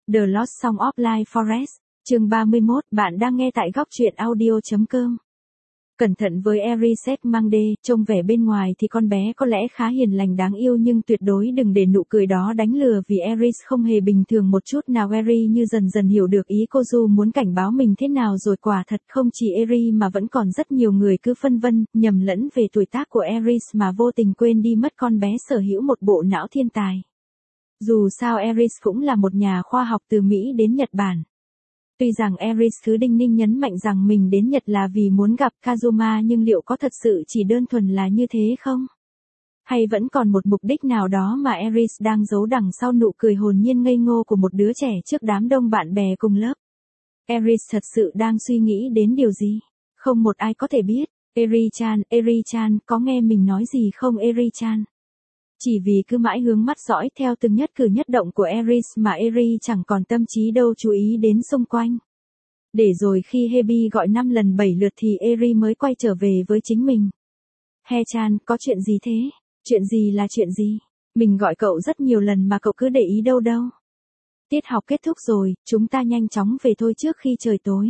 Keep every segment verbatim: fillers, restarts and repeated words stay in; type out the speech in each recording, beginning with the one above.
The Lost Song of Life Forest, chương ba mươi mốt, bạn đang nghe tại góc truyện audio chấm com. Cẩn thận với Erised Mangde, trông vẻ bên ngoài thì con bé có lẽ khá hiền lành đáng yêu nhưng tuyệt đối đừng để nụ cười đó đánh lừa vì Eris không hề bình thường một chút nào. Eri như dần dần hiểu được ý cô Du muốn cảnh báo mình thế nào rồi. Quả thật không chỉ Eri mà vẫn còn rất nhiều người cứ phân vân, nhầm lẫn về tuổi tác của Eris mà vô tình quên đi mất con bé sở hữu một bộ não thiên tài. Dù sao Eris cũng là một nhà khoa học từ Mỹ đến Nhật Bản. Tuy rằng Eris cứ đinh ninh nhấn mạnh rằng mình đến Nhật là vì muốn gặp Kazuma nhưng liệu có thật sự chỉ đơn thuần là như thế không? Hay vẫn còn một mục đích nào đó mà Eris đang giấu đằng sau nụ cười hồn nhiên ngây ngô của một đứa trẻ trước đám đông bạn bè cùng lớp? Eris thật sự đang suy nghĩ đến điều gì? Không một ai có thể biết. Eri-chan, Eri-chan, có nghe mình nói gì không Eri-chan? Chỉ vì cứ mãi hướng mắt dõi theo từng nhất cử nhất động của Eris mà Eri chẳng còn tâm trí đâu chú ý đến xung quanh. Để rồi khi Hebi gọi năm lần bảy lượt thì Eri mới quay trở về với chính mình. He-chan, có chuyện gì thế? Chuyện gì là chuyện gì? Mình gọi cậu rất nhiều lần mà cậu cứ để ý đâu đâu. Tiết học kết thúc rồi, chúng ta nhanh chóng về thôi trước khi trời tối.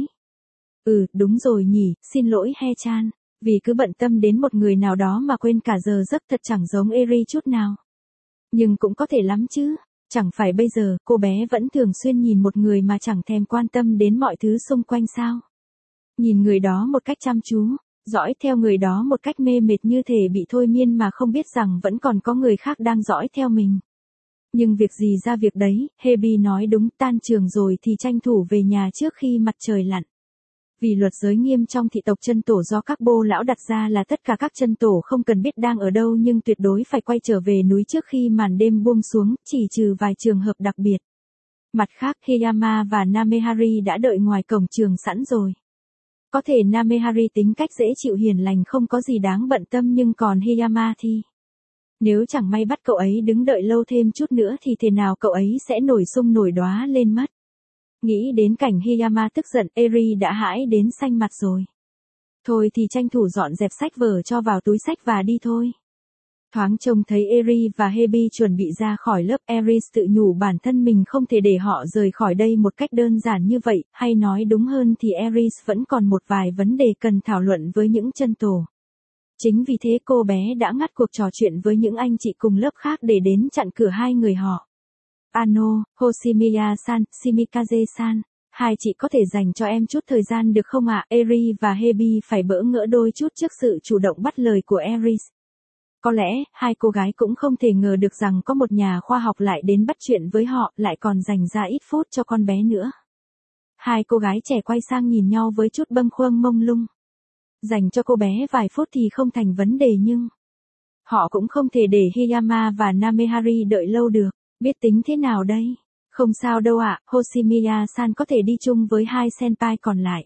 Ừ, đúng rồi nhỉ, xin lỗi He-chan. Vì cứ bận tâm đến một người nào đó mà quên cả giờ giấc thật chẳng giống Eri chút nào. Nhưng cũng có thể lắm chứ. Chẳng phải bây giờ cô bé vẫn thường xuyên nhìn một người mà chẳng thèm quan tâm đến mọi thứ xung quanh sao? Nhìn người đó một cách chăm chú, dõi theo người đó một cách mê mệt như thể bị thôi miên mà không biết rằng vẫn còn có người khác đang dõi theo mình. Nhưng việc gì ra việc đấy, Hebi nói đúng, tan trường rồi thì tranh thủ về nhà trước khi mặt trời lặn. Vì luật giới nghiêm trong thị tộc chân tổ do các bô lão đặt ra là tất cả các chân tổ không cần biết đang ở đâu nhưng tuyệt đối phải quay trở về núi trước khi màn đêm buông xuống, chỉ trừ vài trường hợp đặc biệt. Mặt khác, Hiyama và Namehari đã đợi ngoài cổng trường sẵn rồi. Có thể Namehari tính cách dễ chịu hiền lành không có gì đáng bận tâm nhưng còn Hiyama thì... Nếu chẳng may bắt cậu ấy đứng đợi lâu thêm chút nữa thì thế nào cậu ấy sẽ nổi xung nổi đóa lên mất. Nghĩ đến cảnh Hiyama tức giận, Eri đã hãi đến xanh mặt rồi. Thôi thì tranh thủ dọn dẹp sách vở cho vào túi sách và đi thôi. Thoáng trông thấy Eri và Hebi chuẩn bị ra khỏi lớp, Eris tự nhủ bản thân mình không thể để họ rời khỏi đây một cách đơn giản như vậy, hay nói đúng hơn thì Eris vẫn còn một vài vấn đề cần thảo luận với những chân tổ. Chính vì thế cô bé đã ngắt cuộc trò chuyện với những anh chị cùng lớp khác để đến chặn cửa hai người họ. Ano, Hoshimiya-san, Shimikaze-san, hai chị có thể dành cho em chút thời gian được không ạ? Eri và Hebi phải bỡ ngỡ đôi chút trước sự chủ động bắt lời của Eris. Có lẽ, hai cô gái cũng không thể ngờ được rằng có một nhà khoa học lại đến bắt chuyện với họ, lại còn dành ra ít phút cho con bé nữa. Hai cô gái trẻ quay sang nhìn nhau với chút bâng khuâng mông lung. Dành cho cô bé vài phút thì không thành vấn đề nhưng... Họ cũng không thể để Hiyama và Namehari đợi lâu được. Biết tính thế nào đây? Không sao đâu ạ, Hoshimiya-san có thể đi chung với hai senpai còn lại.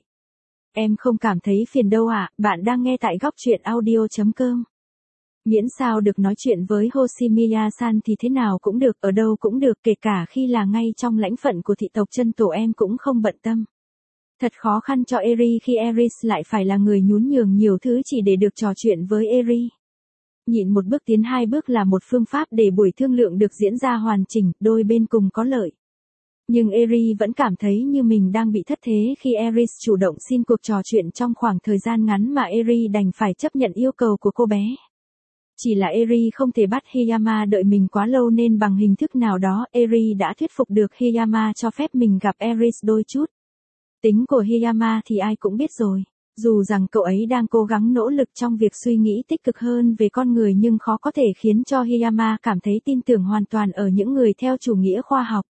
Em không cảm thấy phiền đâu ạ, bạn đang nghe tại góc truyện audio chấm com. Miễn sao được nói chuyện với Hoshimiya-san thì thế nào cũng được, ở đâu cũng được, kể cả khi là ngay trong lãnh phận của thị tộc chân tổ em cũng không bận tâm. Thật khó khăn cho Eri khi Eris lại phải là người nhún nhường nhiều thứ chỉ để được trò chuyện với Eri. Nhịn một bước tiến hai bước là một phương pháp để buổi thương lượng được diễn ra hoàn chỉnh, đôi bên cùng có lợi. Nhưng Eri vẫn cảm thấy như mình đang bị thất thế khi Eris chủ động xin cuộc trò chuyện trong khoảng thời gian ngắn mà Eri đành phải chấp nhận yêu cầu của cô bé. Chỉ là Eri không thể bắt Hiyama đợi mình quá lâu nên bằng hình thức nào đó Eri đã thuyết phục được Hiyama cho phép mình gặp Eris đôi chút. Tính của Hiyama thì ai cũng biết rồi. Dù rằng cậu ấy đang cố gắng nỗ lực trong việc suy nghĩ tích cực hơn về con người nhưng khó có thể khiến cho Hiyama cảm thấy tin tưởng hoàn toàn ở những người theo chủ nghĩa khoa học.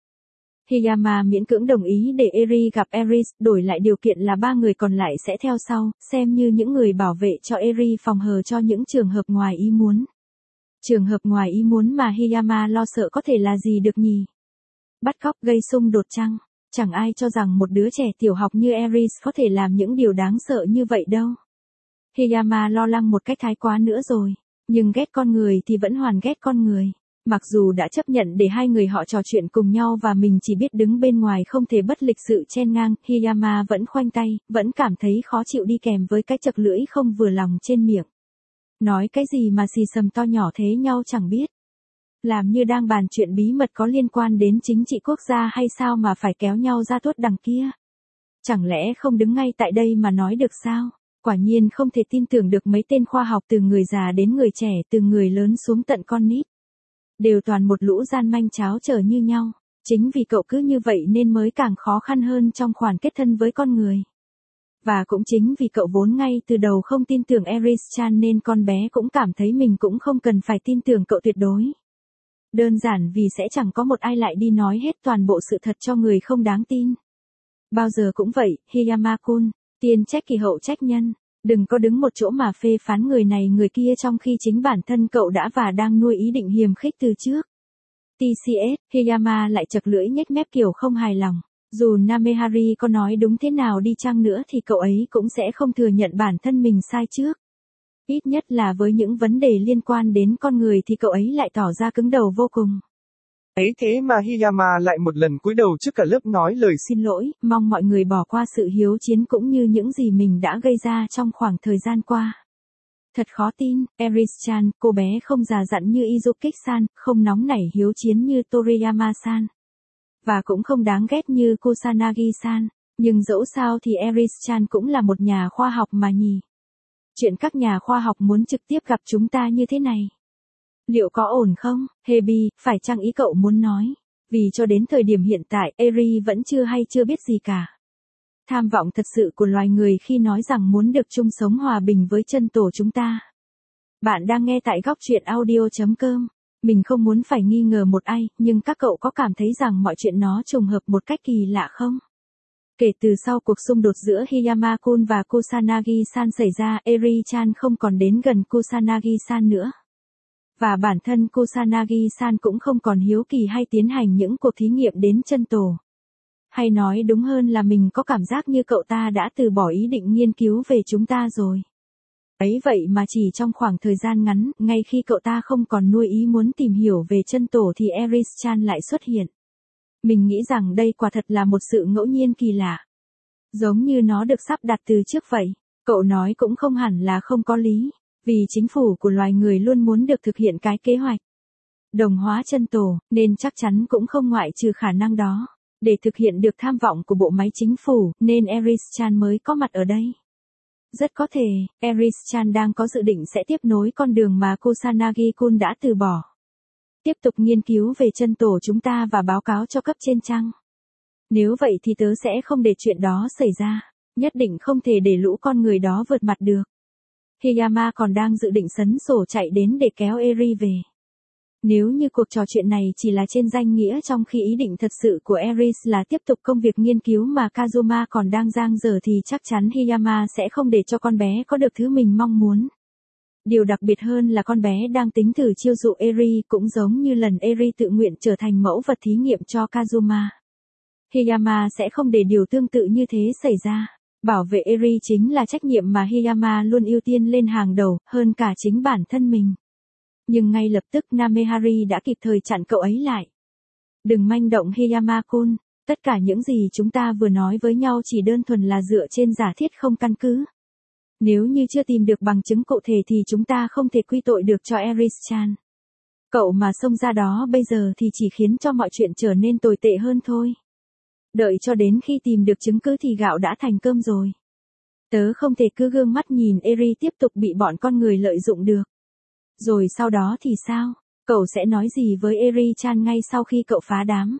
Hiyama miễn cưỡng đồng ý để Eri gặp Eris, đổi lại điều kiện là ba người còn lại sẽ theo sau, xem như những người bảo vệ cho Eri phòng hờ cho những trường hợp ngoài ý muốn. Trường hợp ngoài ý muốn mà Hiyama lo sợ có thể là gì được nhỉ? Bắt cóc gây xung đột chăng? Chẳng ai cho rằng một đứa trẻ tiểu học như Eris có thể làm những điều đáng sợ như vậy đâu. Hiyama lo lắng một cách thái quá nữa rồi. Nhưng ghét con người thì vẫn hoàn ghét con người. Mặc dù đã chấp nhận để hai người họ trò chuyện cùng nhau và mình chỉ biết đứng bên ngoài không thể bất lịch sự chen ngang, Hiyama vẫn khoanh tay, vẫn cảm thấy khó chịu đi kèm với cái chật lưỡi không vừa lòng trên miệng. Nói cái gì mà xì xầm to nhỏ thế nhau chẳng biết. Làm như đang bàn chuyện bí mật có liên quan đến chính trị quốc gia hay sao mà phải kéo nhau ra tuốt đằng kia. Chẳng lẽ không đứng ngay tại đây mà nói được sao? Quả nhiên không thể tin tưởng được mấy tên khoa học từ người già đến người trẻ, từ người lớn xuống tận con nít. Đều toàn một lũ gian manh cháo trở như nhau. Chính vì cậu cứ như vậy nên mới càng khó khăn hơn trong khoản kết thân với con người. Và cũng chính vì cậu vốn ngay từ đầu không tin tưởng Iris Chan nên con bé cũng cảm thấy mình cũng không cần phải tin tưởng cậu tuyệt đối. Đơn giản vì sẽ chẳng có một ai lại đi nói hết toàn bộ sự thật cho người không đáng tin. Bao giờ cũng vậy, Hiyama-kun, tiên trách kỳ hậu trách nhân. Đừng có đứng một chỗ mà phê phán người này người kia trong khi chính bản thân cậu đã và đang nuôi ý định hiềm khích từ trước. tê xê ét, Hiyama lại chật lưỡi nhếch mép kiểu không hài lòng. Dù Namehari có nói đúng thế nào đi chăng nữa thì cậu ấy cũng sẽ không thừa nhận bản thân mình sai trước. Ít nhất là với những vấn đề liên quan đến con người thì cậu ấy lại tỏ ra cứng đầu vô cùng. Ấy thế mà Hiyama lại một lần cúi đầu trước cả lớp nói lời xin Xin lỗi, mong mọi người bỏ qua sự hiếu chiến cũng như những gì mình đã gây ra trong khoảng thời gian qua. Thật khó tin, Iris-chan, cô bé không già dặn như Izukik-san, không nóng nảy hiếu chiến như Toriyama-san. Và cũng không đáng ghét như Kusanagi-san, nhưng dẫu sao thì Iris-chan cũng là một nhà khoa học mà nhỉ. Chuyện các nhà khoa học muốn trực tiếp gặp chúng ta như thế này. Liệu có ổn không, Hebi, phải chăng ý cậu muốn nói? Vì cho đến thời điểm hiện tại, Eri vẫn chưa hay chưa biết gì cả. Tham vọng thật sự của loài người khi nói rằng muốn được chung sống hòa bình với chân tổ chúng ta. Bạn đang nghe tại góc truyện audio chấm com. Mình không muốn phải nghi ngờ một ai, nhưng các cậu có cảm thấy rằng mọi chuyện nó trùng hợp một cách kỳ lạ không? Kể từ sau cuộc xung đột giữa Hiyama-kun và Kusanagi-san xảy ra, Eri-chan không còn đến gần Kusanagi-san nữa. Và bản thân Kusanagi-san cũng không còn hiếu kỳ hay tiến hành những cuộc thí nghiệm đến chân tổ. Hay nói đúng hơn là mình có cảm giác như cậu ta đã từ bỏ ý định nghiên cứu về chúng ta rồi. Ấy vậy mà chỉ trong khoảng thời gian ngắn, ngay khi cậu ta không còn nuôi ý muốn tìm hiểu về chân tổ thì Iris-chan lại xuất hiện. Mình nghĩ rằng đây quả thật là một sự ngẫu nhiên kỳ lạ. Giống như nó được sắp đặt từ trước vậy. Cậu nói cũng không hẳn là không có lý. Vì chính phủ của loài người luôn muốn được thực hiện cái kế hoạch đồng hóa chân tổ, nên chắc chắn cũng không ngoại trừ khả năng đó. Để thực hiện được tham vọng của bộ máy chính phủ, nên Iris-chan mới có mặt ở đây. Rất có thể, Iris-chan đang có dự định sẽ tiếp nối con đường mà Kusanagi-kun đã từ bỏ. Tiếp tục nghiên cứu về chân tổ chúng ta và báo cáo cho cấp trên chăng? Nếu vậy thì tớ sẽ không để chuyện đó xảy ra. Nhất định không thể để lũ con người đó vượt mặt được. Hiyama còn đang dự định sấn sổ chạy đến để kéo Eri về. Nếu như cuộc trò chuyện này chỉ là trên danh nghĩa trong khi ý định thật sự của Iris là tiếp tục công việc nghiên cứu mà Kazuma còn đang dang dở thì chắc chắn Hiyama sẽ không để cho con bé có được thứ mình mong muốn. Điều đặc biệt hơn là con bé đang tính thử chiêu dụ Eri cũng giống như lần Eri tự nguyện trở thành mẫu vật thí nghiệm cho Kazuma. Hiyama sẽ không để điều tương tự như thế xảy ra. Bảo vệ Eri chính là trách nhiệm mà Hiyama luôn ưu tiên lên hàng đầu, hơn cả chính bản thân mình. Nhưng ngay lập tức Namehari đã kịp thời chặn cậu ấy lại. Đừng manh động Hiyama-kun, tất cả những gì chúng ta vừa nói với nhau chỉ đơn thuần là dựa trên giả thiết không căn cứ. Nếu như chưa tìm được bằng chứng cụ thể thì chúng ta không thể quy tội được cho Iris-chan. Cậu mà xông ra đó bây giờ thì chỉ khiến cho mọi chuyện trở nên tồi tệ hơn thôi. Đợi cho đến khi tìm được chứng cứ thì gạo đã thành cơm rồi. Tớ không thể cứ gương mắt nhìn Eri tiếp tục bị bọn con người lợi dụng được. Rồi sau đó thì sao? Cậu sẽ nói gì với Eri-chan ngay sau khi cậu phá đám?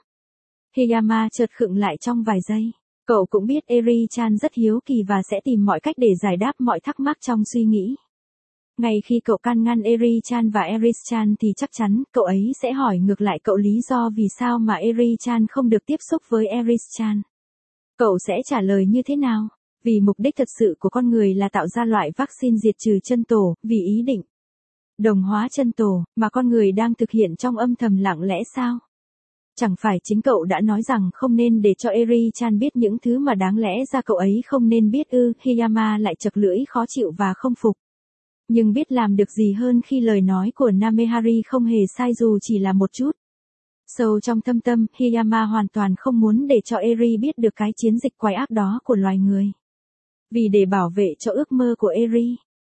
Hiyama chợt khựng lại trong vài giây. Cậu cũng biết Eri-chan rất hiếu kỳ và sẽ tìm mọi cách để giải đáp mọi thắc mắc trong suy nghĩ. Ngay khi cậu can ngăn Eri-chan và Iris-chan thì chắc chắn cậu ấy sẽ hỏi ngược lại cậu lý do vì sao mà Eri-chan không được tiếp xúc với Iris-chan. Cậu sẽ trả lời như thế nào? Vì mục đích thật sự của con người là tạo ra loại vaccine diệt trừ chân tổ, vì ý định đồng hóa chân tổ mà con người đang thực hiện trong âm thầm lặng lẽ sao? Chẳng phải chính cậu đã nói rằng không nên để cho Eri-chan biết những thứ mà đáng lẽ ra cậu ấy không nên biết ư? Hiyama lại chật lưỡi khó chịu và không phục. Nhưng biết làm được gì hơn khi lời nói của Namehari không hề sai dù chỉ là một chút. Sâu trong thâm tâm, Hiyama hoàn toàn không muốn để cho Eri biết được cái chiến dịch quái ác đó của loài người. Vì để bảo vệ cho ước mơ của Eri,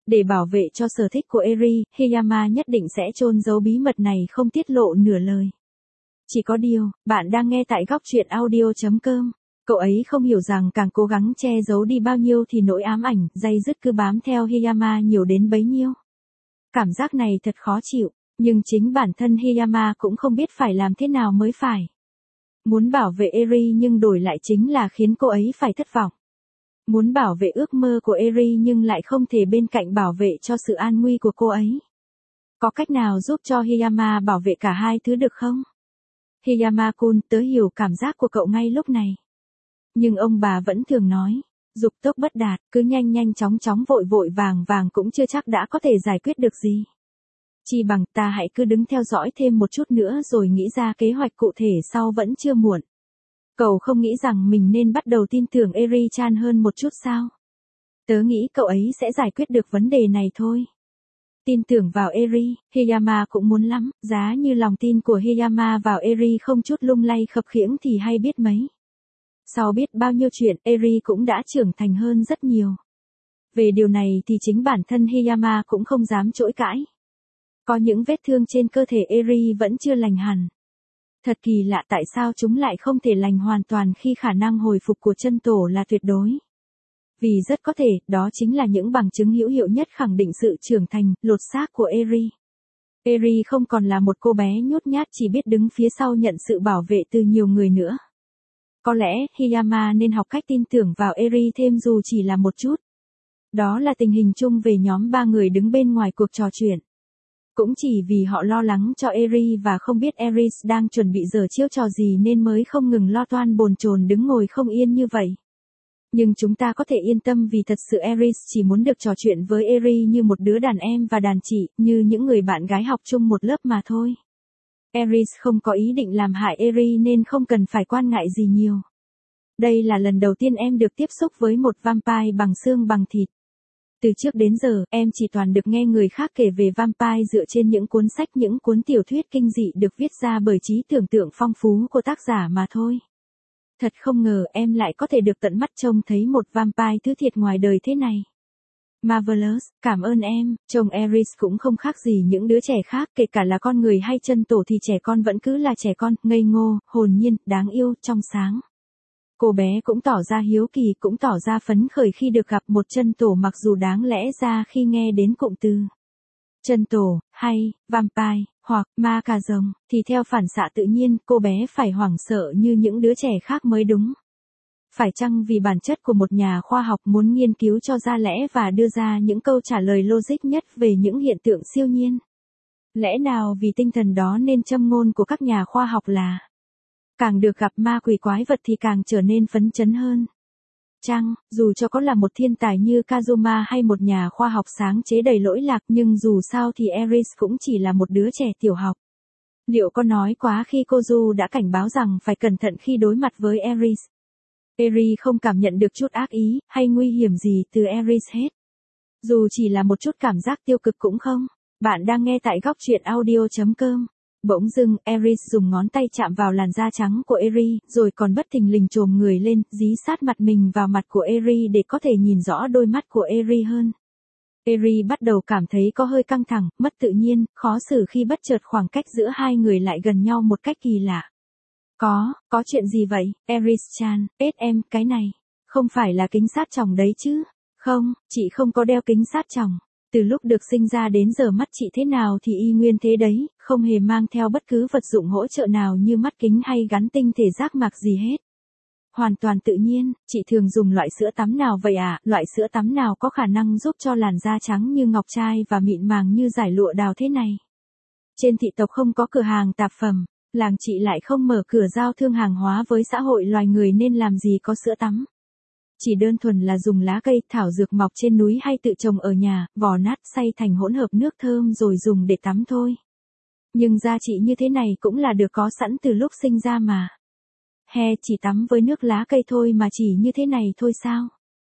Để bảo vệ cho sở thích của Eri, Hiyama nhất định sẽ chôn giấu bí mật này không tiết lộ nửa lời. Chỉ có điều, bạn đang nghe tại góc truyện audio chấm com. Cậu ấy không hiểu rằng càng cố gắng che giấu đi bao nhiêu thì nỗi ám ảnh, day dứt cứ bám theo Hiyama nhiều đến bấy nhiêu. Cảm giác này thật khó chịu, nhưng chính bản thân Hiyama cũng không biết phải làm thế nào mới phải. Muốn bảo vệ Eri nhưng đổi lại chính là khiến cô ấy phải thất vọng. Muốn bảo vệ ước mơ của Eri nhưng lại không thể bên cạnh bảo vệ cho sự an nguy của cô ấy. Có cách nào giúp cho Hiyama bảo vệ cả hai thứ được không? Hiyama-kun, tớ hiểu cảm giác của cậu ngay lúc này. Nhưng ông bà vẫn thường nói, dục tốc bất đạt, cứ nhanh nhanh chóng chóng vội vội vàng vàng cũng chưa chắc đã có thể giải quyết được gì. Chỉ bằng ta hãy cứ đứng theo dõi thêm một chút nữa rồi nghĩ ra kế hoạch cụ thể sau vẫn chưa muộn. Cậu không nghĩ rằng mình nên bắt đầu tin tưởng Eri-chan hơn một chút sao? Tớ nghĩ cậu ấy sẽ giải quyết được vấn đề này thôi. Tin tưởng vào Eri, Hiyama cũng muốn lắm, giá như lòng tin của Hiyama vào Eri không chút lung lay khập khiễng thì hay biết mấy. Sau biết bao nhiêu chuyện, Eri cũng đã trưởng thành hơn rất nhiều. Về điều này thì chính bản thân Hiyama cũng không dám chối cãi. Có những vết thương trên cơ thể Eri vẫn chưa lành hẳn. Thật kỳ lạ tại sao chúng lại không thể lành hoàn toàn khi khả năng hồi phục của chân tổ là tuyệt đối. Vì rất có thể, đó chính là những bằng chứng hữu hiệu nhất khẳng định sự trưởng thành, lột xác của Eri. Eri không còn là một cô bé nhút nhát chỉ biết đứng phía sau nhận sự bảo vệ từ nhiều người nữa. Có lẽ, Hiyama nên học cách tin tưởng vào Eri thêm dù chỉ là một chút. Đó là tình hình chung về nhóm ba người đứng bên ngoài cuộc trò chuyện. Cũng chỉ vì họ lo lắng cho Eri và không biết Eris đang chuẩn bị giở chiêu trò gì nên mới không ngừng lo toan bồn chồn đứng ngồi không yên như vậy. Nhưng chúng ta có thể yên tâm vì thật sự Eris chỉ muốn được trò chuyện với Eri như một đứa đàn em và đàn chị, như những người bạn gái học chung một lớp mà thôi. Eris không có ý định làm hại Eri nên không cần phải quan ngại gì nhiều. Đây là lần đầu tiên em được tiếp xúc với một vampire bằng xương bằng thịt. Từ trước đến giờ, em chỉ toàn được nghe người khác kể về vampire dựa trên những cuốn sách, những cuốn tiểu thuyết kinh dị được viết ra bởi trí tưởng tượng phong phú của tác giả mà thôi. Thật không ngờ em lại có thể được tận mắt trông thấy một vampire thứ thiệt ngoài đời thế này. Marvelous, cảm ơn em, chồng Eris cũng không khác gì những đứa trẻ khác, kể cả là con người hay chân tổ thì trẻ con vẫn cứ là trẻ con, ngây ngô, hồn nhiên, đáng yêu, trong sáng. Cô bé cũng tỏ ra hiếu kỳ, cũng tỏ ra phấn khởi khi được gặp một chân tổ mặc dù đáng lẽ ra khi nghe đến cụm từ chân tổ, hay, vampire, hoặc ma cà rồng, thì theo phản xạ tự nhiên cô bé phải hoảng sợ như những đứa trẻ khác mới đúng. Phải chăng vì bản chất của một nhà khoa học muốn nghiên cứu cho ra lẽ và đưa ra những câu trả lời logic nhất về những hiện tượng siêu nhiên? Lẽ nào vì tinh thần đó nên châm ngôn của các nhà khoa học là càng được gặp ma quỷ quái vật thì càng trở nên phấn chấn hơn? Chăng, dù cho có là một thiên tài như Kazuma hay một nhà khoa học sáng chế đầy lỗi lạc nhưng dù sao thì Eris cũng chỉ là một đứa trẻ tiểu học. Liệu có nói quá khi Kozu đã cảnh báo rằng phải cẩn thận khi đối mặt với Eris? Eri không cảm nhận được chút ác ý, hay nguy hiểm gì từ Eris hết. Dù chỉ là một chút cảm giác tiêu cực cũng không. Bạn đang nghe tại góc truyện audio chấm com. Bỗng dưng, Eris dùng ngón tay chạm vào làn da trắng của Eri, rồi còn bất thình lình chồm người lên, dí sát mặt mình vào mặt của Eri để có thể nhìn rõ đôi mắt của Eri hơn. Eri bắt đầu cảm thấy có hơi căng thẳng, mất tự nhiên, khó xử khi bất chợt khoảng cách giữa hai người lại gần nhau một cách kỳ lạ. Có, có chuyện gì vậy, Eris-chan, ết em, cái này, không phải là kính sát tròng đấy chứ? Không, chị không có đeo kính sát tròng. Từ lúc được sinh ra đến giờ mắt chị thế nào thì y nguyên thế đấy, không hề mang theo bất cứ vật dụng hỗ trợ nào như mắt kính hay gắn tinh thể giác mạc gì hết. Hoàn toàn tự nhiên, chị thường dùng loại sữa tắm nào vậy ạ? À? Loại sữa tắm nào có khả năng giúp cho làn da trắng như ngọc trai và mịn màng như dải lụa đào thế này? Trên thị tộc không có cửa hàng tạp phẩm, làng chị lại không mở cửa giao thương hàng hóa với xã hội loài người nên làm gì có sữa tắm. Chỉ đơn thuần là dùng lá cây, thảo dược mọc trên núi hay tự trồng ở nhà, vò nát xay thành hỗn hợp nước thơm rồi dùng để tắm thôi. Nhưng da chị như thế này cũng là được có sẵn từ lúc sinh ra mà. He, chỉ tắm với nước lá cây thôi mà chỉ như thế này thôi sao?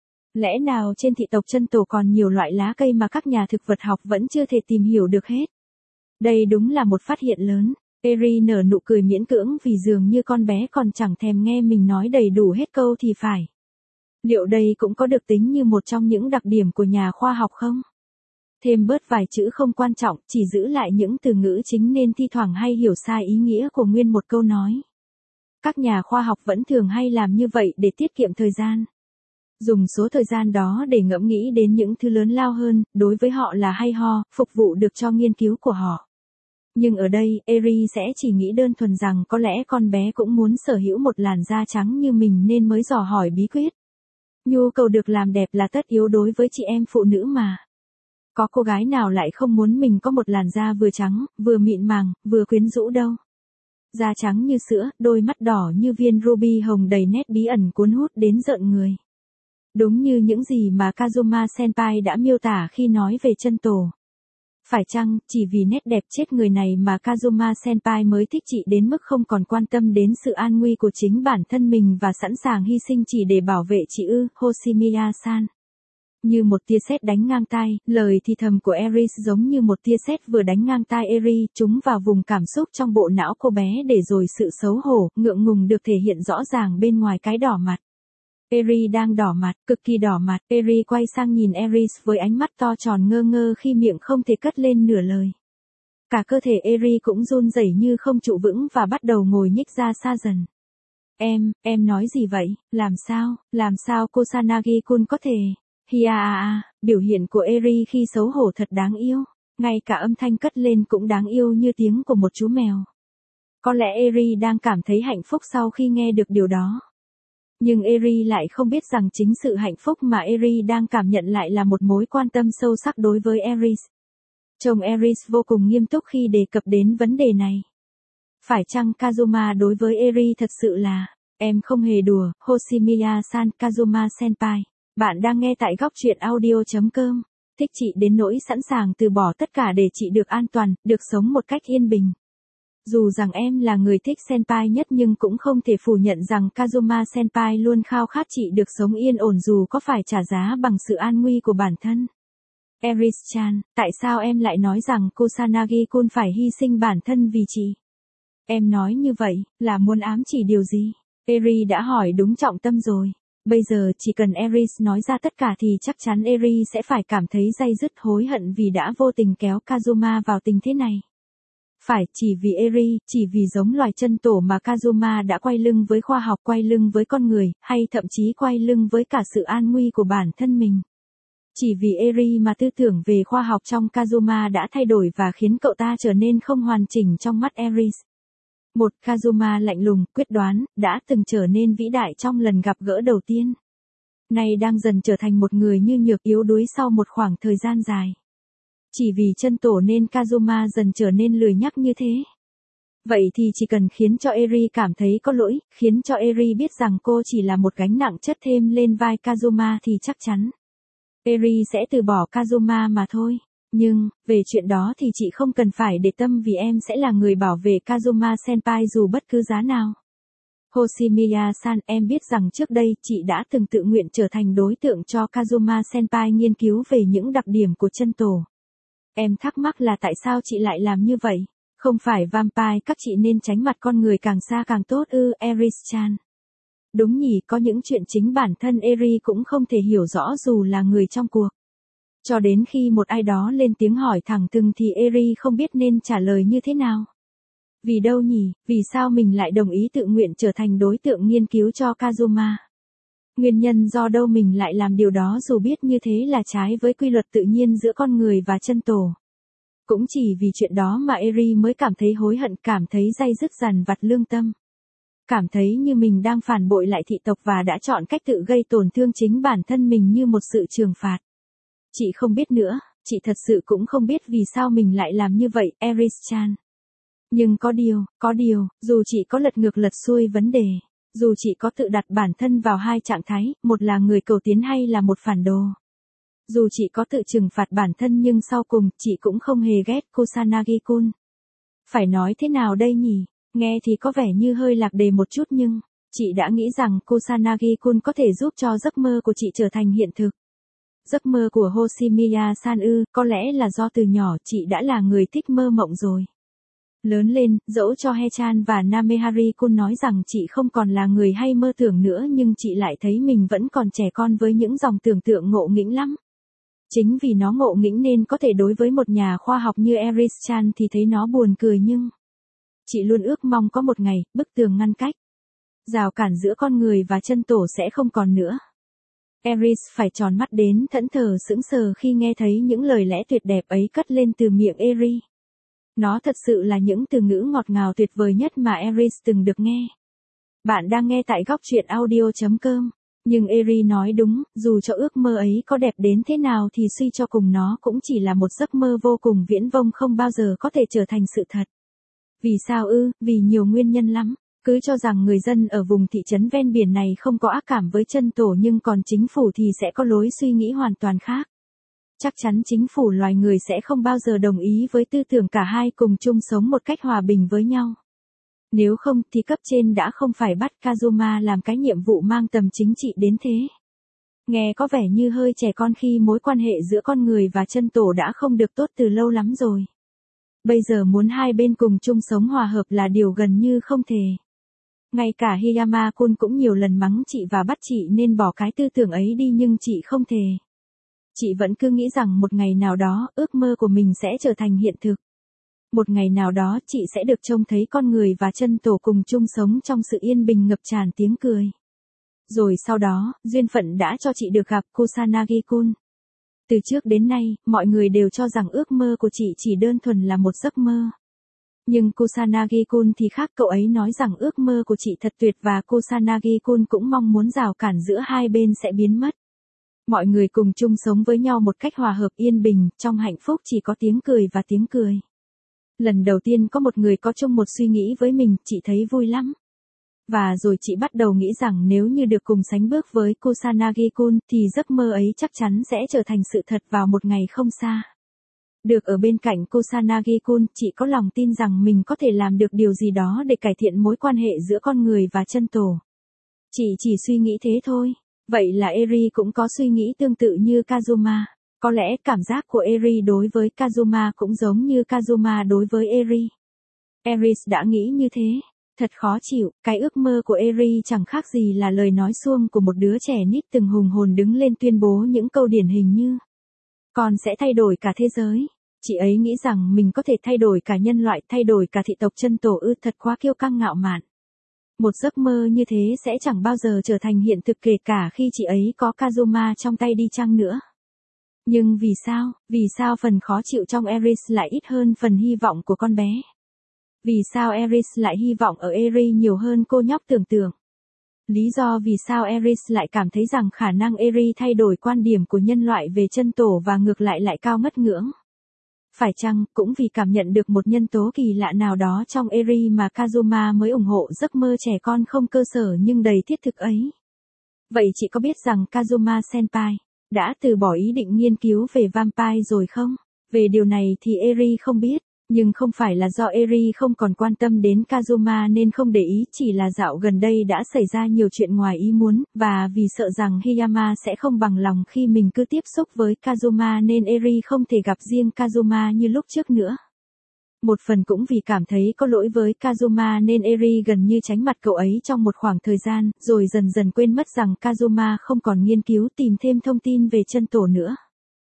Lẽ nào trên thị tộc chân tổ còn nhiều loại lá cây mà các nhà thực vật học vẫn chưa thể tìm hiểu được hết? Đây đúng là một phát hiện lớn. Eri nở nụ cười miễn cưỡng vì dường như con bé còn chẳng thèm nghe mình nói đầy đủ hết câu thì phải. Liệu đây cũng có được tính như một trong những đặc điểm của nhà khoa học không? Thêm bớt vài chữ không quan trọng, chỉ giữ lại những từ ngữ chính nên thi thoảng hay hiểu sai ý nghĩa của nguyên một câu nói. Các nhà khoa học vẫn thường hay làm như vậy để tiết kiệm thời gian. Dùng số thời gian đó để ngẫm nghĩ đến những thứ lớn lao hơn, đối với họ là hay ho, phục vụ được cho nghiên cứu của họ. Nhưng ở đây, Eri sẽ chỉ nghĩ đơn thuần rằng có lẽ con bé cũng muốn sở hữu một làn da trắng như mình nên mới dò hỏi bí quyết. Nhu cầu được làm đẹp là tất yếu đối với chị em phụ nữ mà. Có cô gái nào lại không muốn mình có một làn da vừa trắng, vừa mịn màng, vừa quyến rũ đâu. Da trắng như sữa, đôi mắt đỏ như viên ruby hồng đầy nét bí ẩn cuốn hút đến rợn người. Đúng như những gì mà Kazuma Senpai đã miêu tả khi nói về chân tổ. Phải chăng, chỉ vì nét đẹp chết người này mà Kazuma Senpai mới thích chị đến mức không còn quan tâm đến sự an nguy của chính bản thân mình và sẵn sàng hy sinh chỉ để bảo vệ chị ư, Hoshimiya-san. Như một tia sét đánh ngang tai, lời thì thầm của Eris giống như một tia sét vừa đánh ngang tai Eri, trúng vào vùng cảm xúc trong bộ não cô bé để rồi sự xấu hổ, ngượng ngùng được thể hiện rõ ràng bên ngoài cái đỏ mặt. Eri đang đỏ mặt, cực kỳ đỏ mặt, Eri quay sang nhìn Eris với ánh mắt to tròn ngơ ngơ khi miệng không thể cất lên nửa lời. Cả cơ thể Eri cũng run rẩy như không trụ vững và bắt đầu ngồi nhích ra xa dần. Em, em nói gì vậy, làm sao, làm sao Kusanagi-kun có thể... Hia a a, biểu hiện của Eri khi xấu hổ thật đáng yêu, ngay cả âm thanh cất lên cũng đáng yêu như tiếng của một chú mèo. Có lẽ Eri đang cảm thấy hạnh phúc sau khi nghe được điều đó. Nhưng Eri lại không biết rằng chính sự hạnh phúc mà Eri đang cảm nhận lại là một mối quan tâm sâu sắc đối với Eris. Chồng Eris vô cùng nghiêm túc khi đề cập đến vấn đề này. Phải chăng Kazuma đối với Eri thật sự là, em không hề đùa, Hoshimiya-san, Kazuma Senpai. Bạn đang nghe tại góc truyện audio chấm com. Thích chị đến nỗi sẵn sàng từ bỏ tất cả để chị được an toàn, được sống một cách yên bình. Dù rằng em là người thích Senpai nhất nhưng cũng không thể phủ nhận rằng Kazuma Senpai luôn khao khát chị được sống yên ổn dù có phải trả giá bằng sự an nguy của bản thân. Eris-chan, tại sao em lại nói rằng Kusanagi-kun phải hy sinh bản thân vì chị? Em nói như vậy, là muốn ám chỉ điều gì? Eri đã hỏi đúng trọng tâm rồi. Bây giờ chỉ cần Eris nói ra tất cả thì chắc chắn Eri sẽ phải cảm thấy day dứt hối hận vì đã vô tình kéo Kazuma vào tình thế này. Phải, chỉ vì Eri, chỉ vì giống loài chân tổ mà Kazuma đã quay lưng với khoa học, quay lưng với con người, hay thậm chí quay lưng với cả sự an nguy của bản thân mình. Chỉ vì Eri mà tư tưởng về khoa học trong Kazuma đã thay đổi và khiến cậu ta trở nên không hoàn chỉnh trong mắt Eris. Một Kazuma lạnh lùng, quyết đoán, đã từng trở nên vĩ đại trong lần gặp gỡ đầu tiên. Nay đang dần trở thành một người như nhược yếu đuối sau một khoảng thời gian dài. Chỉ vì chân tổ nên Kazuma dần trở nên lười nhắc như thế. Vậy thì chỉ cần khiến cho Eri cảm thấy có lỗi, khiến cho Eri biết rằng cô chỉ là một gánh nặng chất thêm lên vai Kazuma thì chắc chắn Eri sẽ từ bỏ Kazuma mà thôi. Nhưng, về chuyện đó thì chị không cần phải để tâm vì em sẽ là người bảo vệ Kazuma Senpai dù bất cứ giá nào. Hoshimiya-san, em biết rằng trước đây chị đã từng tự nguyện trở thành đối tượng cho Kazuma Senpai nghiên cứu về những đặc điểm của chân tổ. Em thắc mắc là tại sao chị lại làm như vậy? Không phải vampire các chị nên tránh mặt con người càng xa càng tốt ư, Eris-chan. Đúng nhỉ, có những chuyện chính bản thân Eri cũng không thể hiểu rõ dù là người trong cuộc. Cho đến khi một ai đó lên tiếng hỏi thẳng thừng thì Eri không biết nên trả lời như thế nào. Vì đâu nhỉ, vì sao mình lại đồng ý tự nguyện trở thành đối tượng nghiên cứu cho Kazuma? Nguyên nhân do đâu mình lại làm điều đó dù biết như thế là trái với quy luật tự nhiên giữa con người và chân tổ. Cũng chỉ vì chuyện đó mà Eri mới cảm thấy hối hận, cảm thấy day dứt dằn vặt lương tâm. Cảm thấy như mình đang phản bội lại thị tộc và đã chọn cách tự gây tổn thương chính bản thân mình như một sự trừng phạt. Chị không biết nữa, chị thật sự cũng không biết vì sao mình lại làm như vậy, Eris-chan. Nhưng có điều, có điều, dù chị có lật ngược lật xuôi vấn đề, dù chị có tự đặt bản thân vào hai trạng thái, một là người cầu tiến hay là một phản đồ. Dù chị có tự trừng phạt bản thân nhưng sau cùng, chị cũng không hề ghét Kusanagi-kun. Phải nói thế nào đây nhỉ? Nghe thì có vẻ như hơi lạc đề một chút nhưng, chị đã nghĩ rằng Kusanagi-kun có thể giúp cho giấc mơ của chị trở thành hiện thực. Giấc mơ của Hoshimiya-san ư, có lẽ là do từ nhỏ chị đã là người thích mơ mộng rồi. Lớn lên, dẫu cho Hechan và Namehari-kun nói rằng chị không còn là người hay mơ tưởng nữa nhưng chị lại thấy mình vẫn còn trẻ con với những dòng tưởng tượng ngộ nghĩnh lắm. Chính vì nó ngộ nghĩnh nên có thể đối với một nhà khoa học như Eris-chan thì thấy nó buồn cười nhưng chị luôn ước mong có một ngày, bức tường ngăn cách, rào cản giữa con người và chân tổ sẽ không còn nữa. Eris phải tròn mắt đến thẫn thờ sững sờ khi nghe thấy những lời lẽ tuyệt đẹp ấy cất lên từ miệng Eri. Nó thật sự là những từ ngữ ngọt ngào tuyệt vời nhất mà Eris từng được nghe. Bạn đang nghe tại góc truyện audio chấm com. Nhưng Eri nói đúng, dù cho ước mơ ấy có đẹp đến thế nào thì suy cho cùng nó cũng chỉ là một giấc mơ vô cùng viễn vông không bao giờ có thể trở thành sự thật. Vì sao ư? Vì nhiều nguyên nhân lắm. Cứ cho rằng người dân ở vùng thị trấn ven biển này không có ác cảm với chân tổ nhưng còn chính phủ thì sẽ có lối suy nghĩ hoàn toàn khác. Chắc chắn chính phủ loài người sẽ không bao giờ đồng ý với tư tưởng cả hai cùng chung sống một cách hòa bình với nhau. Nếu không thì cấp trên đã không phải bắt Kazuma làm cái nhiệm vụ mang tầm chính trị đến thế. Nghe có vẻ như hơi trẻ con khi mối quan hệ giữa con người và chân tổ đã không được tốt từ lâu lắm rồi. Bây giờ muốn hai bên cùng chung sống hòa hợp là điều gần như không thể. Ngay cả Hiyama-kun cũng nhiều lần mắng chị và bắt chị nên bỏ cái tư tưởng ấy đi nhưng chị không thể. Chị vẫn cứ nghĩ rằng một ngày nào đó ước mơ của mình sẽ trở thành hiện thực. Một ngày nào đó chị sẽ được trông thấy con người và chân tổ cùng chung sống trong sự yên bình ngập tràn tiếng cười. Rồi sau đó, duyên phận đã cho chị được gặp Kusanagi-kun. Từ trước đến nay, mọi người đều cho rằng ước mơ của chị chỉ đơn thuần là một giấc mơ. Nhưng Kusanagi-kun thì khác, cậu ấy nói rằng ước mơ của chị thật tuyệt và Kusanagi-kun cũng mong muốn rào cản giữa hai bên sẽ biến mất. Mọi người cùng chung sống với nhau một cách hòa hợp yên bình, trong hạnh phúc chỉ có tiếng cười và tiếng cười. Lần đầu tiên có một người có chung một suy nghĩ với mình, chị thấy vui lắm. Và rồi chị bắt đầu nghĩ rằng nếu như được cùng sánh bước với Kusanagi-kun thì giấc mơ ấy chắc chắn sẽ trở thành sự thật vào một ngày không xa. Được ở bên cạnh Kusanagi-kun, chị có lòng tin rằng mình có thể làm được điều gì đó để cải thiện mối quan hệ giữa con người và chân tổ. Chị chỉ suy nghĩ thế thôi. Vậy là Eri cũng có suy nghĩ tương tự như Kazuma. Có lẽ cảm giác của Eri đối với Kazuma cũng giống như Kazuma đối với Eri. Eris đã nghĩ như thế. Thật khó chịu, cái ước mơ của Eri chẳng khác gì là lời nói suông của một đứa trẻ nít từng hùng hồn đứng lên tuyên bố những câu điển hình như con sẽ thay đổi cả thế giới. Chị ấy nghĩ rằng mình có thể thay đổi cả nhân loại, thay đổi cả thị tộc chân tổ ư, thật quá kiêu căng ngạo mạn. Một giấc mơ như thế sẽ chẳng bao giờ trở thành hiện thực kể cả khi chị ấy có Kazuma trong tay đi chăng nữa. Nhưng vì sao, vì sao phần khó chịu trong Eris lại ít hơn phần hy vọng của con bé? Vì sao Eris lại hy vọng ở Eri nhiều hơn cô nhóc tưởng tượng? Lý do vì sao Eris lại cảm thấy rằng khả năng Eri thay đổi quan điểm của nhân loại về chân tổ và ngược lại lại cao ngất ngưỡng? Phải chăng cũng vì cảm nhận được một nhân tố kỳ lạ nào đó trong Eri mà Kazuma mới ủng hộ giấc mơ trẻ con không cơ sở nhưng đầy thiết thực ấy? Vậy chị có biết rằng Kazuma Senpai đã từ bỏ ý định nghiên cứu về vampire rồi không? Về điều này thì Eri không biết, nhưng không phải là do Eri không còn quan tâm đến Kazuma nên không để ý, chỉ là dạo gần đây đã xảy ra nhiều chuyện ngoài ý muốn, và vì sợ rằng Hiyama sẽ không bằng lòng khi mình cứ tiếp xúc với Kazuma nên Eri không thể gặp riêng Kazuma như lúc trước nữa. Một phần cũng vì cảm thấy có lỗi với Kazuma nên Eri gần như tránh mặt cậu ấy trong một khoảng thời gian, rồi dần dần quên mất rằng Kazuma không còn nghiên cứu tìm thêm thông tin về chân tổ nữa.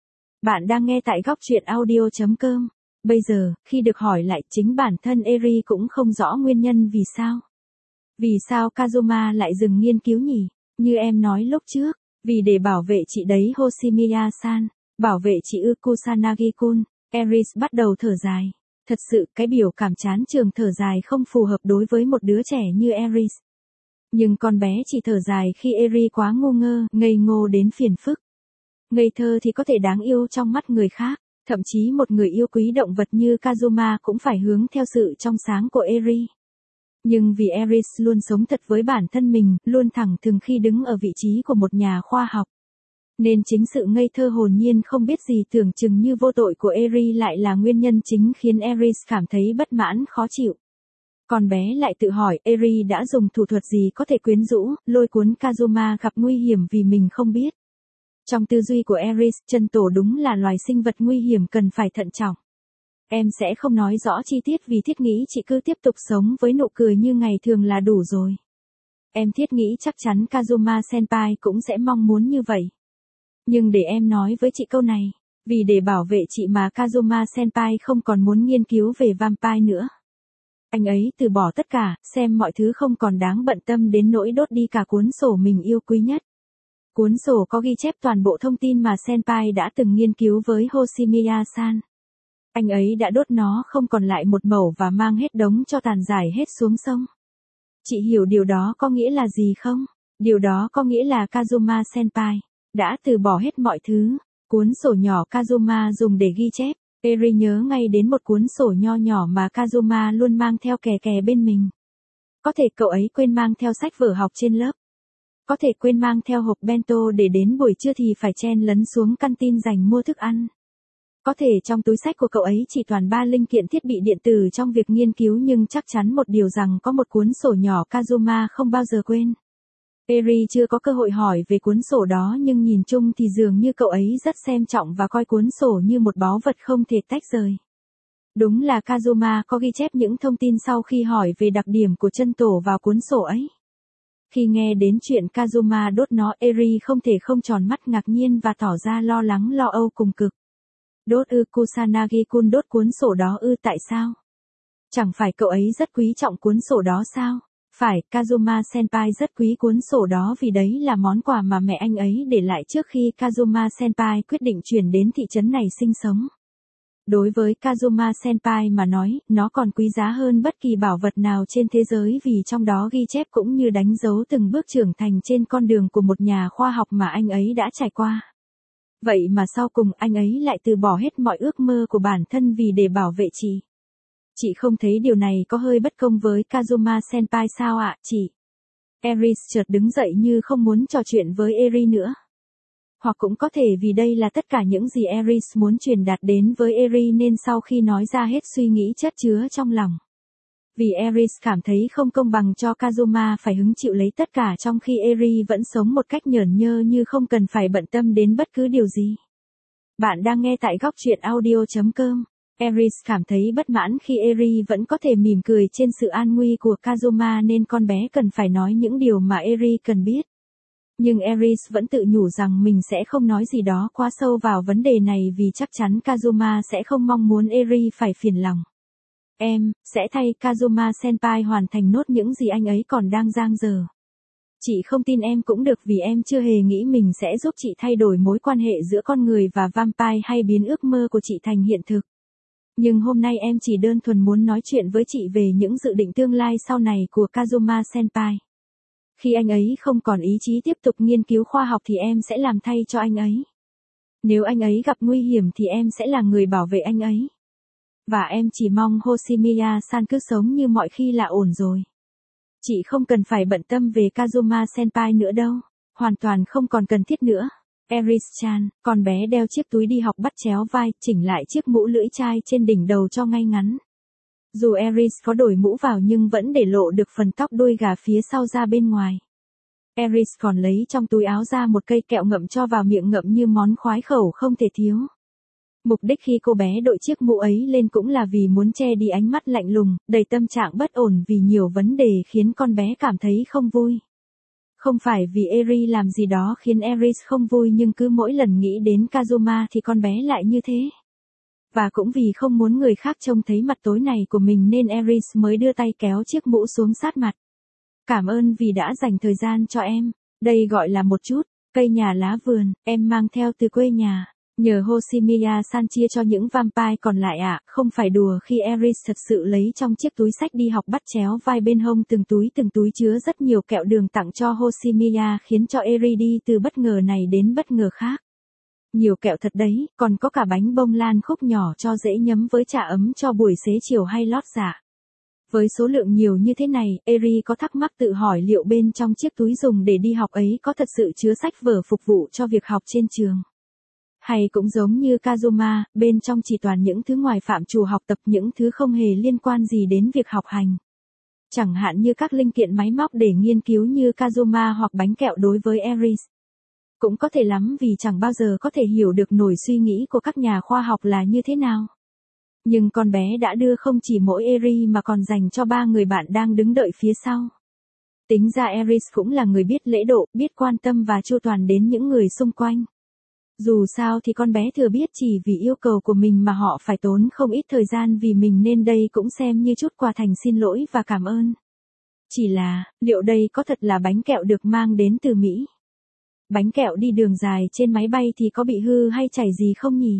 Bạn đang nghe tại góc truyện audio chấm com. Bây giờ, khi được hỏi lại, chính bản thân Eri cũng không rõ nguyên nhân vì sao. Vì sao Kazuma lại dừng nghiên cứu nhỉ? Như em nói lúc trước, vì để bảo vệ chị đấy Hoshimiya-san, bảo vệ chị ư Kusanagi-kun. Eris bắt đầu thở dài. Thật sự, cái biểu cảm chán trường thở dài không phù hợp đối với một đứa trẻ như Eris. Nhưng con bé chỉ thở dài khi Eri quá ngu ngơ, ngây ngô đến phiền phức. Ngây thơ thì có thể đáng yêu trong mắt người khác. Thậm chí một người yêu quý động vật như Kazuma cũng phải hướng theo sự trong sáng của Eri. Nhưng vì Eris luôn sống thật với bản thân mình, luôn thẳng thừng khi đứng ở vị trí của một nhà khoa học. Nên chính sự ngây thơ hồn nhiên không biết gì tưởng chừng như vô tội của Eri lại là nguyên nhân chính khiến Eris cảm thấy bất mãn khó chịu. Con bé lại tự hỏi Eri đã dùng thủ thuật gì có thể quyến rũ, lôi cuốn Kazuma gặp nguy hiểm vì mình không biết. Trong tư duy của Eris, chân tổ đúng là loài sinh vật nguy hiểm cần phải thận trọng. Em sẽ không nói rõ chi tiết vì thiết nghĩ chị cứ tiếp tục sống với nụ cười như ngày thường là đủ rồi. Em thiết nghĩ chắc chắn Kazuma Senpai cũng sẽ mong muốn như vậy. Nhưng để em nói với chị câu này, Vì để bảo vệ chị mà Kazuma Senpai không còn muốn nghiên cứu về vampire nữa. Anh ấy từ bỏ tất cả, xem mọi thứ không còn đáng bận tâm đến nỗi đốt đi cả cuốn sổ mình yêu quý nhất. Cuốn sổ có ghi chép toàn bộ thông tin mà Senpai đã từng nghiên cứu với Hoshimiya-san. Anh ấy đã đốt nó không còn lại một mẩu và mang hết đống cho tàn rải hết xuống sông. Chị hiểu điều đó có nghĩa là gì không? Điều đó có nghĩa là Kazuma Senpai đã từ bỏ hết mọi thứ. Cuốn sổ nhỏ Kazuma dùng để ghi chép. Eri nhớ ngay đến một cuốn sổ nho nhỏ mà Kazuma luôn mang theo kè kè bên mình. Có thể cậu ấy quên mang theo sách vở học trên lớp. Có thể quên mang theo hộp bento để đến buổi trưa thì phải chen lấn xuống canteen dành mua thức ăn. Có thể trong túi sách của cậu ấy chỉ toàn ba linh kiện thiết bị điện tử trong việc nghiên cứu, nhưng chắc chắn một điều rằng có một cuốn sổ nhỏ Kazuma không bao giờ quên. Eri chưa có cơ hội hỏi về cuốn sổ đó, nhưng nhìn chung thì dường như cậu ấy rất xem trọng và coi cuốn sổ như một báu vật không thể tách rời. Đúng là Kazuma có ghi chép những thông tin sau khi hỏi về đặc điểm của chân tổ vào cuốn sổ ấy. Khi nghe đến chuyện Kazuma đốt nó, Eri không thể không tròn mắt ngạc nhiên và tỏ ra lo lắng lo âu cùng cực. Đốt ư? Kusanagi-kun đốt cuốn sổ đó ư? Tại sao? Chẳng phải cậu ấy rất quý trọng cuốn sổ đó sao? Phải, Kazuma Senpai rất quý cuốn sổ đó vì đấy là món quà mà mẹ anh ấy để lại trước khi Kazuma Senpai quyết định chuyển đến thị trấn này sinh sống. Đối với Kazuma Senpai mà nói, nó còn quý giá hơn bất kỳ bảo vật nào trên thế giới vì trong đó ghi chép cũng như đánh dấu từng bước trưởng thành trên con đường của một nhà khoa học mà anh ấy đã trải qua. Vậy mà sau cùng anh ấy lại từ bỏ hết mọi ước mơ của bản thân vì để bảo vệ chị. Chị không thấy điều này có hơi bất công với Kazuma Senpai sao ạ, chị? Eris chợt đứng dậy như không muốn trò chuyện với Eri nữa. Hoặc cũng có thể vì đây là tất cả những gì Eris muốn truyền đạt đến với Eri nên sau khi nói ra hết suy nghĩ chất chứa trong lòng. Vì Eris cảm thấy không công bằng cho Kazuma phải hứng chịu lấy tất cả trong khi Eri vẫn sống một cách nhởn nhơ như không cần phải bận tâm đến bất cứ điều gì. Bạn đang nghe tại góc truyện audio chấm com. Eris cảm thấy bất mãn khi Eri vẫn có thể mỉm cười trên sự an nguy của Kazuma nên con bé cần phải nói những điều mà Eri cần biết. Nhưng Eris vẫn tự nhủ rằng mình sẽ không nói gì đó quá sâu vào vấn đề này vì chắc chắn Kazuma sẽ không mong muốn Eri phải phiền lòng. Em, sẽ thay Kazuma Senpai hoàn thành nốt những gì anh ấy còn đang dang dở. Chị không tin em cũng được vì em chưa hề nghĩ mình sẽ giúp chị thay đổi mối quan hệ giữa con người và vampire hay biến ước mơ của chị thành hiện thực. Nhưng hôm nay em chỉ đơn thuần muốn nói chuyện với chị về những dự định tương lai sau này của Kazuma Senpai. Khi anh ấy không còn ý chí tiếp tục nghiên cứu khoa học thì em sẽ làm thay cho anh ấy. Nếu anh ấy gặp nguy hiểm thì em sẽ là người bảo vệ anh ấy. Và em chỉ mong Hoshimiya-san cứ sống như mọi khi là ổn rồi. Chị không cần phải bận tâm về Kazuma Senpai nữa đâu. Hoàn toàn không còn cần thiết nữa. Eris-chan, con bé đeo chiếc túi đi học bắt chéo vai, chỉnh lại chiếc mũ lưỡi chai trên đỉnh đầu cho ngay ngắn. Dù Eris có đổi mũ vào nhưng vẫn để lộ được phần tóc đuôi gà phía sau ra bên ngoài. Eris còn lấy trong túi áo ra một cây kẹo ngậm cho vào miệng ngậm như món khoái khẩu không thể thiếu. Mục đích khi cô bé đội chiếc mũ ấy lên cũng là vì muốn che đi ánh mắt lạnh lùng, đầy tâm trạng bất ổn vì nhiều vấn đề khiến con bé cảm thấy không vui. Không phải vì Eri làm gì đó khiến Eris không vui nhưng cứ mỗi lần nghĩ đến Kazuma thì con bé lại như thế. Và cũng vì không muốn người khác trông thấy mặt tối này của mình nên Eris mới đưa tay kéo chiếc mũ xuống sát mặt. Cảm ơn vì đã dành thời gian cho em. Đây gọi là một chút, cây nhà lá vườn, em mang theo từ quê nhà. Nhờ Hoshimiya-san chia cho những vampire còn lại ạ, à, không phải đùa khi Eris thật sự lấy trong chiếc túi sách đi học bắt chéo vai bên hông từng túi từng túi chứa rất nhiều kẹo đường tặng cho Hoshimiya khiến cho Eri đi từ bất ngờ này đến bất ngờ khác. Nhiều kẹo thật đấy, còn có cả bánh bông lan khúc nhỏ cho dễ nhấm với trà ấm cho buổi xế chiều hay lót dạ. Với số lượng nhiều như thế này, Eri có thắc mắc tự hỏi liệu bên trong chiếc túi dùng để đi học ấy có thật sự chứa sách vở phục vụ cho việc học trên trường. Hay cũng giống như Kazuma, bên trong chỉ toàn những thứ ngoài phạm trù học tập, những thứ không hề liên quan gì đến việc học hành. Chẳng hạn như các linh kiện máy móc để nghiên cứu như Kazuma hoặc bánh kẹo đối với Eris. Cũng có thể lắm vì chẳng bao giờ có thể hiểu được nổi suy nghĩ của các nhà khoa học là như thế nào. Nhưng con bé đã đưa không chỉ mỗi Eri mà còn dành cho ba người bạn đang đứng đợi phía sau. Tính ra Eris cũng là người biết lễ độ, biết quan tâm và chu toàn đến những người xung quanh. Dù sao thì con bé thừa biết chỉ vì yêu cầu của mình mà họ phải tốn không ít thời gian vì mình nên đây cũng xem như chút quà thành xin lỗi và cảm ơn. Chỉ là, liệu đây có thật là bánh kẹo được mang đến từ Mỹ? Bánh kẹo đi đường dài trên máy bay thì có bị hư hay chảy gì không nhỉ?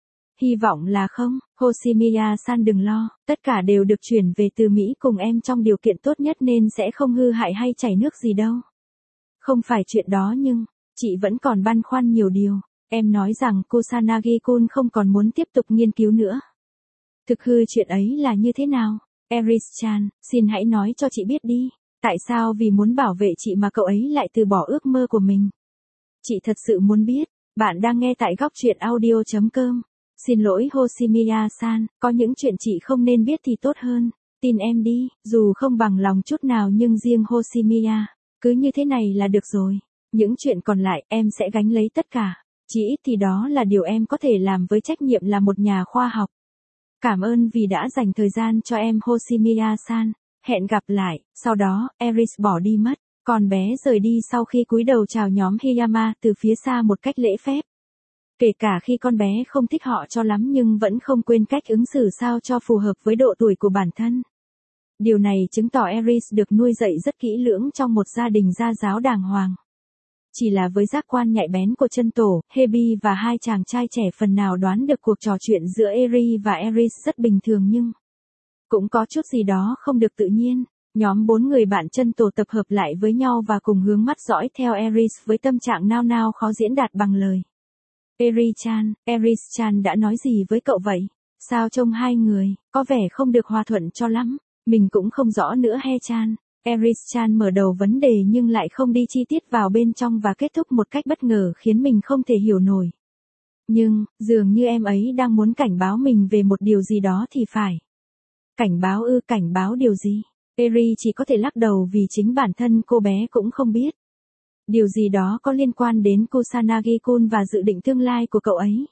Hy vọng là không, Hoshimiya-san đừng lo, tất cả đều được chuyển về từ Mỹ cùng em trong điều kiện tốt nhất nên sẽ không hư hại hay chảy nước gì đâu. Không phải chuyện đó nhưng, chị vẫn còn băn khoăn nhiều điều. Em nói rằng Kusanagi-kun không còn muốn tiếp tục nghiên cứu nữa. Thực hư chuyện ấy là như thế nào? Eris-chan, xin hãy nói cho chị biết đi. Tại sao vì muốn bảo vệ chị mà cậu ấy lại từ bỏ ước mơ của mình? Chị thật sự muốn biết. Bạn đang nghe tại góc truyện audio chấm com. Xin lỗi Hoshimiya-san, có những chuyện chị không nên biết thì tốt hơn. Tin em đi, dù không bằng lòng chút nào nhưng riêng Hoshimiya, cứ như thế này là được rồi. Những chuyện còn lại em sẽ gánh lấy tất cả. Chỉ ít thì đó là điều em có thể làm với trách nhiệm là một nhà khoa học. Cảm ơn vì đã dành thời gian cho em Hoshimiya-san. Hẹn gặp lại. Sau đó, Eris bỏ đi mất. Con bé rời đi sau khi cúi đầu chào nhóm Hiyama từ phía xa một cách lễ phép. Kể cả khi con bé không thích họ cho lắm nhưng vẫn không quên cách ứng xử sao cho phù hợp với độ tuổi của bản thân. Điều này chứng tỏ Eris được nuôi dạy rất kỹ lưỡng trong một gia đình gia giáo đàng hoàng. Chỉ là với giác quan nhạy bén của chân tổ, Hebi và hai chàng trai trẻ phần nào đoán được cuộc trò chuyện giữa Eri và Eris rất bình thường nhưng cũng có chút gì đó không được tự nhiên. Nhóm bốn người bạn chân tổ tập hợp lại với nhau và cùng hướng mắt dõi theo Eris với tâm trạng nao nao khó diễn đạt bằng lời. Eri-chan, Eris-chan đã nói gì với cậu vậy? Sao trông hai người, có vẻ không được hòa thuận cho lắm, mình cũng không rõ nữa he-chan. Eris-chan mở đầu vấn đề nhưng lại không đi chi tiết vào bên trong và kết thúc một cách bất ngờ khiến mình không thể hiểu nổi. Nhưng, dường như em ấy đang muốn cảnh báo mình về một điều gì đó thì phải. Cảnh báo ư, cảnh báo điều gì? Eri chỉ có thể lắc đầu vì chính bản thân cô bé cũng không biết. Điều gì đó có liên quan đến Kusanagi-kun và dự định tương lai của cậu ấy.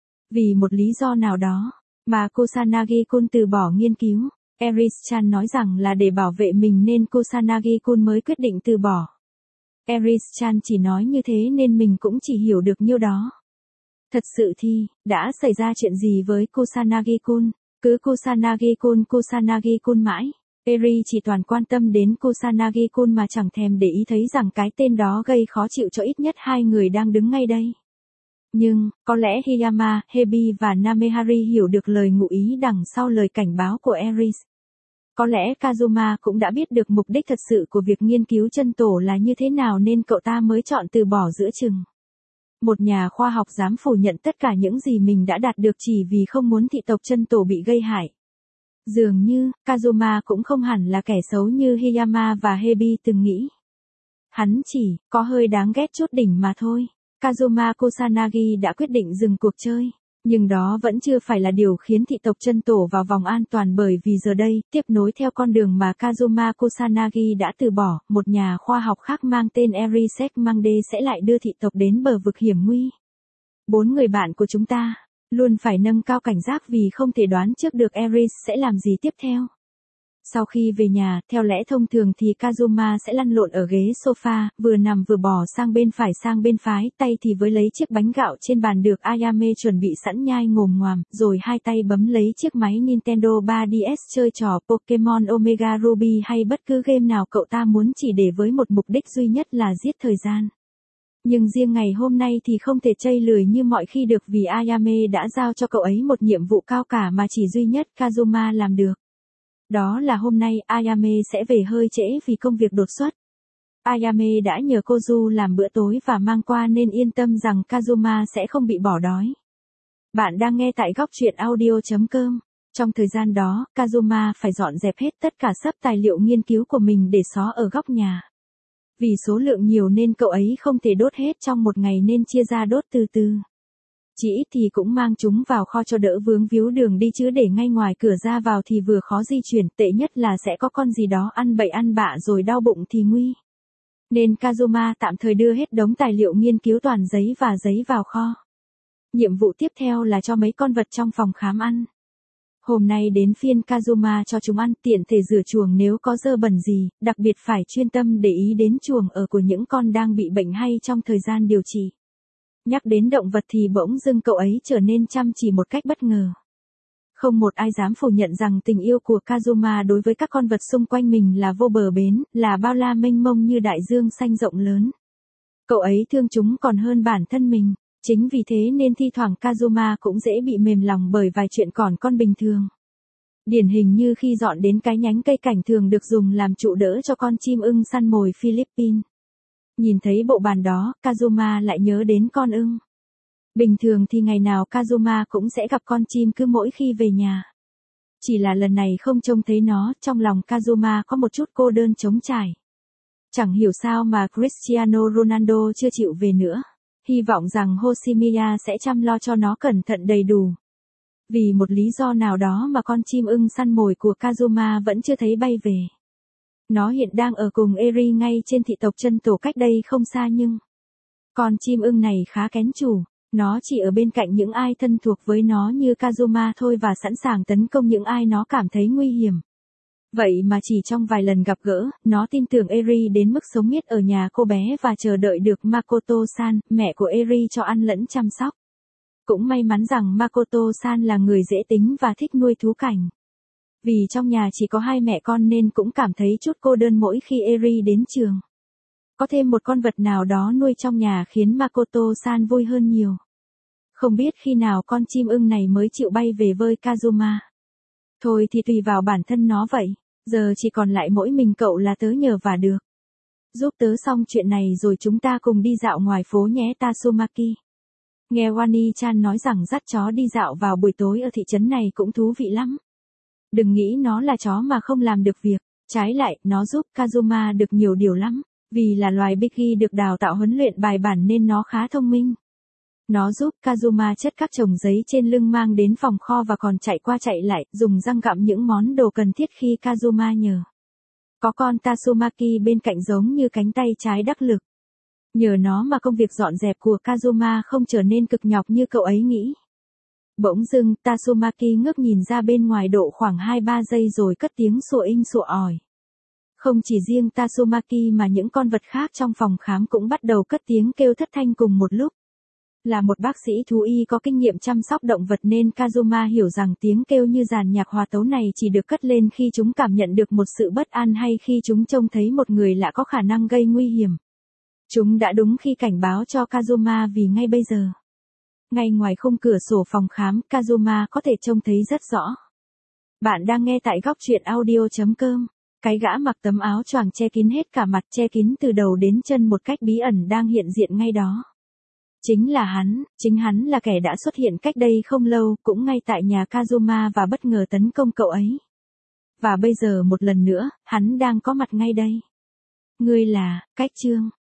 Vì một lý do nào đó, mà Kusanagi-kun từ bỏ nghiên cứu. Eris-chan nói rằng là để bảo vệ mình nên Kusanagi-kun mới quyết định từ bỏ. Eris-chan chỉ nói như thế nên mình cũng chỉ hiểu được nhiêu đó. Thật sự thì, đã xảy ra chuyện gì với Kusanagi-kun? Cứ Kusanagi-kun Kusanagi-kun mãi. Eri chỉ toàn quan tâm đến Kusanagi-kun mà chẳng thèm để ý thấy rằng cái tên đó gây khó chịu cho ít nhất hai người đang đứng ngay đây. Nhưng, có lẽ Hiyama, Hebi và Namehari hiểu được lời ngụ ý đằng sau lời cảnh báo của Eris. Có lẽ Kazuma cũng đã biết được mục đích thật sự của việc nghiên cứu chân tổ là như thế nào nên cậu ta mới chọn từ bỏ giữa chừng. Một nhà khoa học dám phủ nhận tất cả những gì mình đã đạt được chỉ vì không muốn thị tộc chân tổ bị gây hại. Dường như, Kazuma cũng không hẳn là kẻ xấu như Hiyama và Hebi từng nghĩ. Hắn chỉ, có hơi đáng ghét chút đỉnh mà thôi. Kazuma Kusanagi đã quyết định dừng cuộc chơi. Nhưng đó vẫn chưa phải là điều khiến thị tộc chân tổ vào vòng an toàn bởi vì giờ đây, tiếp nối theo con đường mà Kazuma Kusanagi đã từ bỏ, một nhà khoa học khác mang tên Erisek Mangde sẽ lại đưa thị tộc đến bờ vực hiểm nguy. Bốn người bạn của chúng ta luôn phải nâng cao cảnh giác vì không thể đoán trước được Eris sẽ làm gì tiếp theo. Sau khi về nhà, theo lẽ thông thường thì Kazuma sẽ lăn lộn ở ghế sofa, vừa nằm vừa bò sang bên phải sang bên phái, tay thì với lấy chiếc bánh gạo trên bàn được Ayame chuẩn bị sẵn nhai ngồm ngoàm, rồi hai tay bấm lấy chiếc máy Nintendo ba D S chơi trò Pokemon Omega Ruby hay bất cứ game nào cậu ta muốn chỉ để với một mục đích duy nhất là giết thời gian. Nhưng riêng ngày hôm nay thì không thể chây lười như mọi khi được vì Ayame đã giao cho cậu ấy một nhiệm vụ cao cả mà chỉ duy nhất Kazuma làm được. Đó là hôm nay Ayame sẽ về hơi trễ vì công việc đột xuất. Ayame đã nhờ Kozu làm bữa tối và mang qua nên yên tâm rằng Kazuma sẽ không bị bỏ đói. Bạn đang nghe tại góc truyện audio chấm com. Trong thời gian đó, Kazuma phải dọn dẹp hết tất cả sắp tài liệu nghiên cứu của mình để xó ở góc nhà. Vì số lượng nhiều nên cậu ấy không thể đốt hết trong một ngày nên chia ra đốt từ từ. Chỉ ít thì cũng mang chúng vào kho cho đỡ vướng víu đường đi chứ để ngay ngoài cửa ra vào thì vừa khó di chuyển, tệ nhất là sẽ có con gì đó ăn bậy ăn bạ rồi đau bụng thì nguy. Nên Kazuma tạm thời đưa hết đống tài liệu nghiên cứu toàn giấy và giấy vào kho. Nhiệm vụ tiếp theo là cho mấy con vật trong phòng khám ăn. Hôm nay đến phiên Kazuma cho chúng ăn, tiện thể rửa chuồng nếu có dơ bẩn gì, đặc biệt phải chuyên tâm để ý đến chuồng ở của những con đang bị bệnh hay trong thời gian điều trị. Nhắc đến động vật thì bỗng dưng cậu ấy trở nên chăm chỉ một cách bất ngờ. Không một ai dám phủ nhận rằng tình yêu của Kazuma đối với các con vật xung quanh mình là vô bờ bến, là bao la mênh mông như đại dương xanh rộng lớn. Cậu ấy thương chúng còn hơn bản thân mình, chính vì thế nên thi thoảng Kazuma cũng dễ bị mềm lòng bởi vài chuyện còn con bình thường. Điển hình như khi dọn đến cái nhánh cây cảnh thường được dùng làm trụ đỡ cho con chim ưng săn mồi Philippines. Nhìn thấy bộ bàn đó, Kazuma lại nhớ đến con ưng. Bình thường thì ngày nào Kazuma cũng sẽ gặp con chim cứ mỗi khi về nhà. Chỉ là lần này không trông thấy nó, trong lòng Kazuma có một chút cô đơn trống trải. Chẳng hiểu sao mà Cristiano Ronaldo chưa chịu về nữa. Hy vọng rằng Yoshimiya sẽ chăm lo cho nó cẩn thận đầy đủ. Vì một lý do nào đó mà con chim ưng săn mồi của Kazuma vẫn chưa thấy bay về. Nó hiện đang ở cùng Eri ngay trên thị tộc chân tổ cách đây không xa nhưng con chim ưng này khá kén chủ, nó chỉ ở bên cạnh những ai thân thuộc với nó như Kazuma thôi và sẵn sàng tấn công những ai nó cảm thấy nguy hiểm. Vậy mà chỉ trong vài lần gặp gỡ, nó tin tưởng Eri đến mức sống miết ở nhà cô bé và chờ đợi được Makoto-san, mẹ của Eri cho ăn lẫn chăm sóc. Cũng may mắn rằng Makoto-san là người dễ tính và thích nuôi thú cảnh. Vì trong nhà chỉ có hai mẹ con nên cũng cảm thấy chút cô đơn mỗi khi Eri đến trường. Có thêm một con vật nào đó nuôi trong nhà khiến Makoto-san vui hơn nhiều. Không biết khi nào con chim ưng này mới chịu bay về với Kazuma. Thôi thì tùy vào bản thân nó vậy, giờ chỉ còn lại mỗi mình cậu là tớ nhờ và được. Giúp tớ xong chuyện này rồi chúng ta cùng đi dạo ngoài phố nhé Tatsumaki. Nghe Wani-chan nói rằng dắt chó đi dạo vào buổi tối ở thị trấn này cũng thú vị lắm. Đừng nghĩ nó là chó mà không làm được việc, trái lại, nó giúp Kazuma được nhiều điều lắm. Vì là loài Biggie được đào tạo huấn luyện bài bản nên nó khá thông minh. Nó giúp Kazuma chất các chồng giấy trên lưng mang đến phòng kho và còn chạy qua chạy lại, dùng răng gặm những món đồ cần thiết khi Kazuma nhờ. Có con Tatsumaki bên cạnh giống như cánh tay trái đắc lực. Nhờ nó mà công việc dọn dẹp của Kazuma không trở nên cực nhọc như cậu ấy nghĩ. Bỗng dưng, Tatsumaki ngước nhìn ra bên ngoài độ khoảng hai ba giây rồi cất tiếng sủa inh sủa ỏi. Không chỉ riêng Tatsumaki mà những con vật khác trong phòng khám cũng bắt đầu cất tiếng kêu thất thanh cùng một lúc. Là một bác sĩ thú y có kinh nghiệm chăm sóc động vật nên Kazuma hiểu rằng tiếng kêu như dàn nhạc hòa tấu này chỉ được cất lên khi chúng cảm nhận được một sự bất an hay khi chúng trông thấy một người lạ có khả năng gây nguy hiểm. Chúng đã đúng khi cảnh báo cho Kazuma vì ngay bây giờ. Ngay ngoài khung cửa sổ phòng khám, Kazuma có thể trông thấy rất rõ. Bạn đang nghe tại góc truyện audio chấm com. Cái gã mặc tấm áo choàng che kín hết cả mặt, che kín từ đầu đến chân một cách bí ẩn đang hiện diện ngay đó. Chính là hắn, chính hắn là kẻ đã xuất hiện cách đây không lâu, cũng ngay tại nhà Kazuma và bất ngờ tấn công cậu ấy. Và bây giờ một lần nữa, hắn đang có mặt ngay đây. Ngươi là, Cách Chương.